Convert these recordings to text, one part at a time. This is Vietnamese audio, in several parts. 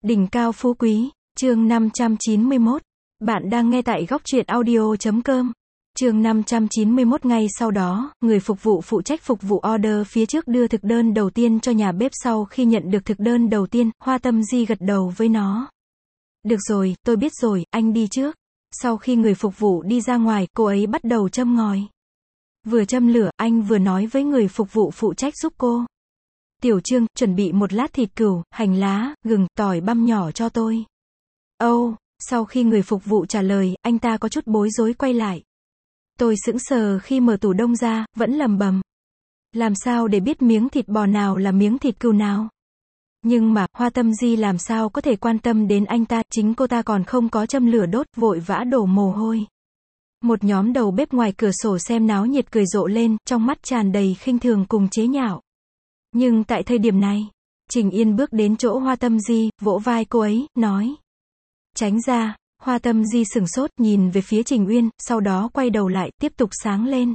Đỉnh cao phú quý, chương 591. Bạn đang nghe tại góc truyện audio.com. Chương 591. Ngay sau đó, người phục vụ phụ trách phục vụ order phía trước đưa thực đơn đầu tiên cho nhà bếp. Sau khi nhận được thực đơn đầu tiên, Hoa Tâm Di gật đầu với nó. Được rồi, tôi biết rồi, anh đi trước. Sau khi người phục vụ đi ra ngoài, cô ấy bắt đầu châm ngòi. Vừa châm lửa, anh vừa nói với người phục vụ phụ trách giúp cô. Tiểu Trương, chuẩn bị một lát thịt cừu, hành lá, gừng, tỏi băm nhỏ cho tôi. Sau khi người phục vụ trả lời, anh ta có chút bối rối quay lại. Tôi sững sờ khi mở tủ đông ra, vẫn lẩm bẩm. Làm sao để biết miếng thịt bò nào là miếng thịt cừu nào? Nhưng mà, Hoa Tâm Di làm sao có thể quan tâm đến anh ta, chính cô ta còn không có châm lửa đốt, vội vã đổ mồ hôi. Một nhóm đầu bếp ngoài cửa sổ xem náo nhiệt cười rộ lên, trong mắt tràn đầy khinh thường cùng chế nhạo. Nhưng tại thời điểm này, Trình Yên bước đến chỗ Hoa Tâm Di, vỗ vai cô ấy, nói. Tránh ra. Hoa Tâm Di sửng sốt, nhìn về phía Trình Uyên, sau đó quay đầu lại, tiếp tục sáng lên.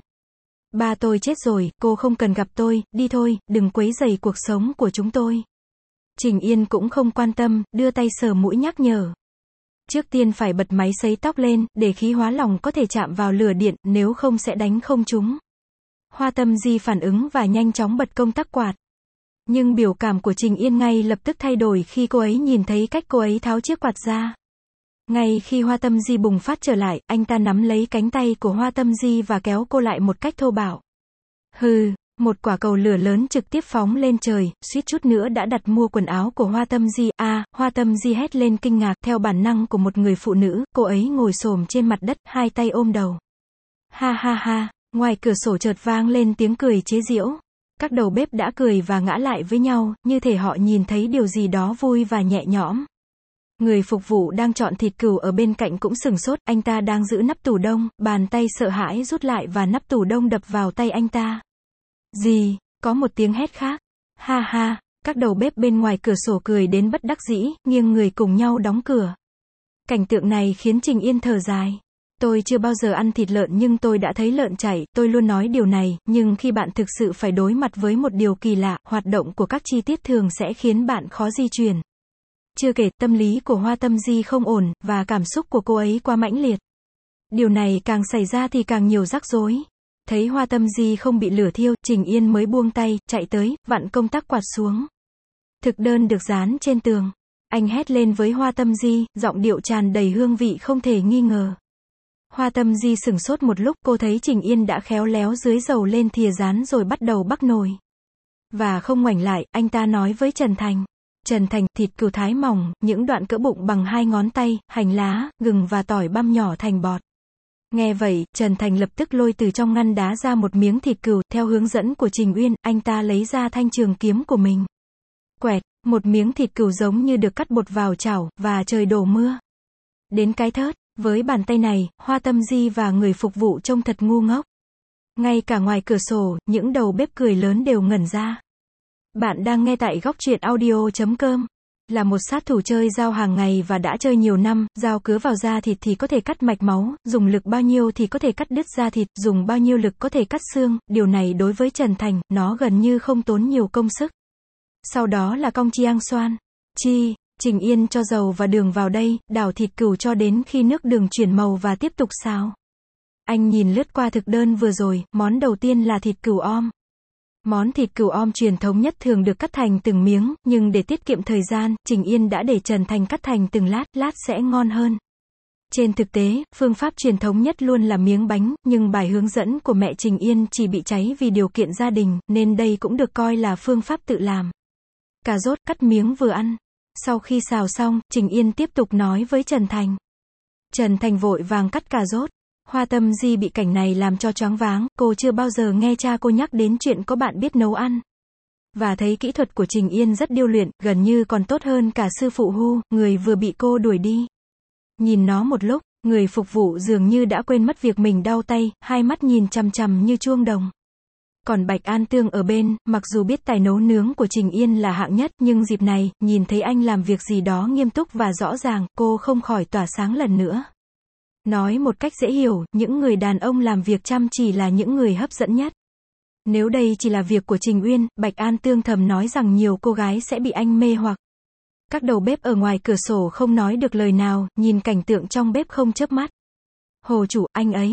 Ba tôi chết rồi, cô không cần gặp tôi, đi thôi, đừng quấy rầy cuộc sống của chúng tôi. Trình Yên cũng không quan tâm, đưa tay sờ mũi nhắc nhở. Trước tiên phải bật máy sấy tóc lên, để khí hóa lỏng có thể chạm vào lửa điện, nếu không sẽ đánh không trúng. Hoa Tâm Di phản ứng và nhanh chóng bật công tắc quạt. Nhưng biểu cảm của Trình Yên ngay lập tức thay đổi khi cô ấy nhìn thấy cách cô ấy tháo chiếc quạt ra. Ngay khi Hoa Tâm Di bùng phát trở lại, anh ta nắm lấy cánh tay của Hoa Tâm Di và kéo cô lại một cách thô bạo. Hừ, một quả cầu lửa lớn trực tiếp phóng lên trời, suýt chút nữa đã đặt mua quần áo của Hoa Tâm Di. Hoa Tâm Di hét lên kinh ngạc, theo bản năng của một người phụ nữ, cô ấy ngồi xổm trên mặt đất, hai tay ôm đầu. Ha ha ha, ngoài cửa sổ chợt vang lên tiếng cười chế giễu. Các đầu bếp đã cười và ngã lại với nhau, như thể họ nhìn thấy điều gì đó vui và nhẹ nhõm. Người phục vụ đang chọn thịt cừu ở bên cạnh cũng sửng sốt, anh ta đang giữ nắp tủ đông, bàn tay sợ hãi rút lại và nắp tủ đông đập vào tay anh ta. Gì? Có một tiếng hét khác. Ha ha, các đầu bếp bên ngoài cửa sổ cười đến bất đắc dĩ, nghiêng người cùng nhau đóng cửa. Cảnh tượng này khiến Trình Yên thở dài. Tôi chưa bao giờ ăn thịt lợn nhưng tôi đã thấy lợn chảy, tôi luôn nói điều này, nhưng khi bạn thực sự phải đối mặt với một điều kỳ lạ, hoạt động của các chi tiết thường sẽ khiến bạn khó di chuyển. Chưa kể, tâm lý của Hoa Tâm Di không ổn, và cảm xúc của cô ấy quá mãnh liệt. Điều này càng xảy ra thì càng nhiều rắc rối. Thấy Hoa Tâm Di không bị lửa thiêu, Trình Yên mới buông tay, chạy tới, vặn công tắc quạt xuống. Thực đơn được dán trên tường. Anh hét lên với Hoa Tâm Di, giọng điệu tràn đầy hương vị không thể nghi ngờ. Hoa Tâm Di sửng sốt một lúc, cô thấy Trình Yên đã khéo léo dưới dầu lên thìa rán rồi bắt đầu bắc nồi. Và không ngoảnh lại, anh ta nói với Trần Thành. Trần Thành, thịt cừu thái mỏng, những đoạn cỡ bụng bằng 2 ngón tay, hành lá, gừng và tỏi băm nhỏ thành bọt. Nghe vậy, Trần Thành lập tức lôi từ trong ngăn đá ra một miếng thịt cừu, theo hướng dẫn của Trình Uyên, anh ta lấy ra thanh trường kiếm của mình. Quẹt, một miếng thịt cừu giống như được cắt bột vào chảo, và trời đổ mưa. Đến cái thớt, với bàn tay này, Hoa Tâm Di và người phục vụ trông thật ngu ngốc. Ngay cả ngoài cửa sổ, những đầu bếp cười lớn đều ngẩn ra. Bạn đang nghe tại góc truyện audio.com. Là một sát thủ chơi dao hàng ngày và đã chơi nhiều năm, dao cứa vào da thịt thì có thể cắt mạch máu, dùng lực bao nhiêu thì có thể cắt đứt da thịt, dùng bao nhiêu lực có thể cắt xương, điều này đối với Trần Thành, nó gần như không tốn nhiều công sức. Sau đó là cong chiang xoan. Trình Yên cho dầu và đường vào đây, đảo thịt cừu cho đến khi nước đường chuyển màu và tiếp tục xào. Anh nhìn lướt qua thực đơn vừa rồi, món đầu tiên là thịt cừu om. Món thịt cừu om truyền thống nhất thường được cắt thành từng miếng, nhưng để tiết kiệm thời gian, Trình Yên đã để Trần Thành cắt thành từng lát sẽ ngon hơn. Trên thực tế, phương pháp truyền thống nhất luôn là miếng bánh, nhưng bài hướng dẫn của mẹ Trình Yên chỉ bị cháy vì điều kiện gia đình, nên đây cũng được coi là phương pháp tự làm. Cà rốt, cắt miếng vừa ăn. Sau khi xào xong, Trình Yên tiếp tục nói với Trần Thành. Trần Thành vội vàng cắt cà rốt. Hoa Tâm Di bị cảnh này làm cho choáng váng, cô chưa bao giờ nghe cha cô nhắc đến chuyện có bạn biết nấu ăn. Và thấy kỹ thuật của Trình Yên rất điêu luyện, gần như còn tốt hơn cả sư phụ Hu, người vừa bị cô đuổi đi. Nhìn nó một lúc, người phục vụ dường như đã quên mất việc mình đau tay, hai mắt nhìn chằm chằm như chuông đồng. Còn Bạch An Tương ở bên, mặc dù biết tài nấu nướng của Trình Yên là hạng nhất, nhưng dịp này, nhìn thấy anh làm việc gì đó nghiêm túc và rõ ràng, cô không khỏi tỏa sáng lần nữa. Nói một cách dễ hiểu, những người đàn ông làm việc chăm chỉ là những người hấp dẫn nhất. Nếu đây chỉ là việc của Trình Uyên, Bạch An Tương thầm nói rằng nhiều cô gái sẽ bị anh mê hoặc. Các đầu bếp ở ngoài cửa sổ không nói được lời nào, nhìn cảnh tượng trong bếp không chớp mắt. Hồ chủ,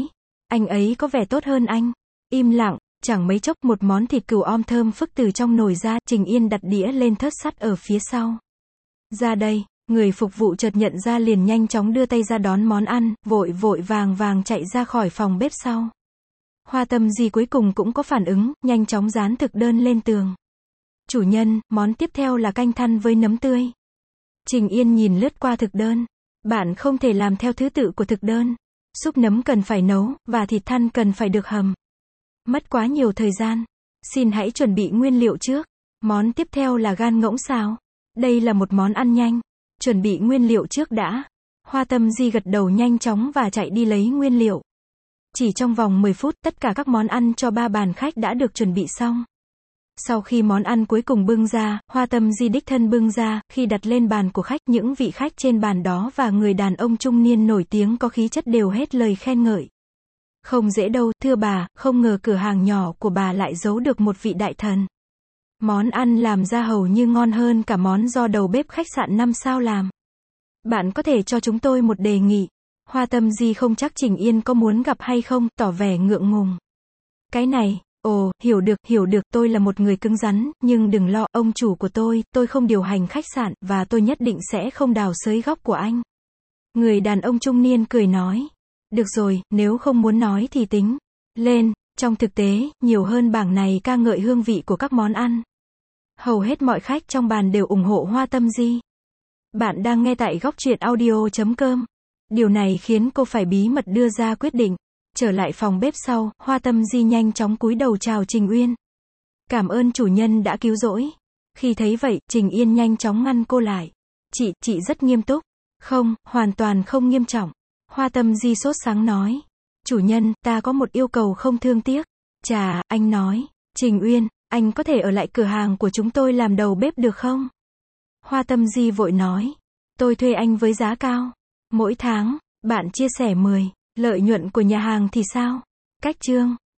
anh ấy có vẻ tốt hơn anh. Im lặng, chẳng mấy chốc một món thịt cừu om thơm phức từ trong nồi ra, Trình Yên đặt đĩa lên thớt sắt ở phía sau. Ra đây, người phục vụ chợt nhận ra liền nhanh chóng đưa tay ra đón món ăn, vội vội vàng vàng chạy ra khỏi phòng bếp sau. Hoa Tâm Di cuối cùng cũng có phản ứng, nhanh chóng dán thực đơn lên tường. Chủ nhân, món tiếp theo là canh thăn với nấm tươi. Trình Yên nhìn lướt qua thực đơn. Bạn không thể làm theo thứ tự của thực đơn. Súp nấm cần phải nấu, và thịt thăn cần phải được hầm. Mất quá nhiều thời gian. Xin hãy chuẩn bị nguyên liệu trước. Món tiếp theo là gan ngỗng xào. Đây là một món ăn nhanh. Chuẩn bị nguyên liệu trước đã. Hoa Tâm Di gật đầu nhanh chóng và chạy đi lấy nguyên liệu. Chỉ trong vòng 10 phút, tất cả các món ăn cho 3 bàn khách đã được chuẩn bị xong. Sau khi món ăn cuối cùng bưng ra, Hoa Tâm Di đích thân bưng ra, khi đặt lên bàn của khách, những vị khách trên bàn đó và người đàn ông trung niên nổi tiếng có khí chất đều hết lời khen ngợi. Không dễ đâu, thưa bà, không ngờ cửa hàng nhỏ của bà lại giấu được một vị đại thần. Món ăn làm ra hầu như ngon hơn cả món do đầu bếp khách sạn 5 sao làm. Bạn có thể cho chúng tôi một đề nghị. Hoa Tâm Di không chắc Trình Yên có muốn gặp hay không, tỏ vẻ ngượng ngùng. Cái này, ồ, hiểu được, tôi là một người cứng rắn, nhưng đừng lo, ông chủ của tôi không điều hành khách sạn, và tôi nhất định sẽ không đào xới góc của anh. Người đàn ông trung niên cười nói. Được rồi, nếu không muốn nói thì tính. Lên, trong thực tế, nhiều hơn bảng này ca ngợi hương vị của các món ăn. Hầu hết mọi khách trong bàn đều ủng hộ Hoa Tâm Di. Bạn đang nghe tại góc truyện audio.com. Điều này khiến cô phải bí mật đưa ra quyết định. Trở lại phòng bếp sau, Hoa Tâm Di nhanh chóng cúi đầu chào Trình Uyên. Cảm ơn chủ nhân đã cứu rỗi. Khi thấy vậy, Trình Yên nhanh chóng ngăn cô lại. Chị rất nghiêm túc. Không, hoàn toàn không nghiêm trọng. Hoa Tâm Di sốt sắng nói. Chủ nhân, ta có một yêu cầu không thương tiếc. Chà, anh nói. Trình Uyên, anh có thể ở lại cửa hàng của chúng tôi làm đầu bếp được không? Hoa Tâm Di vội nói. Tôi thuê anh với giá cao. Mỗi tháng, bạn chia sẻ 10. Lợi nhuận của nhà hàng thì sao? Cách chương.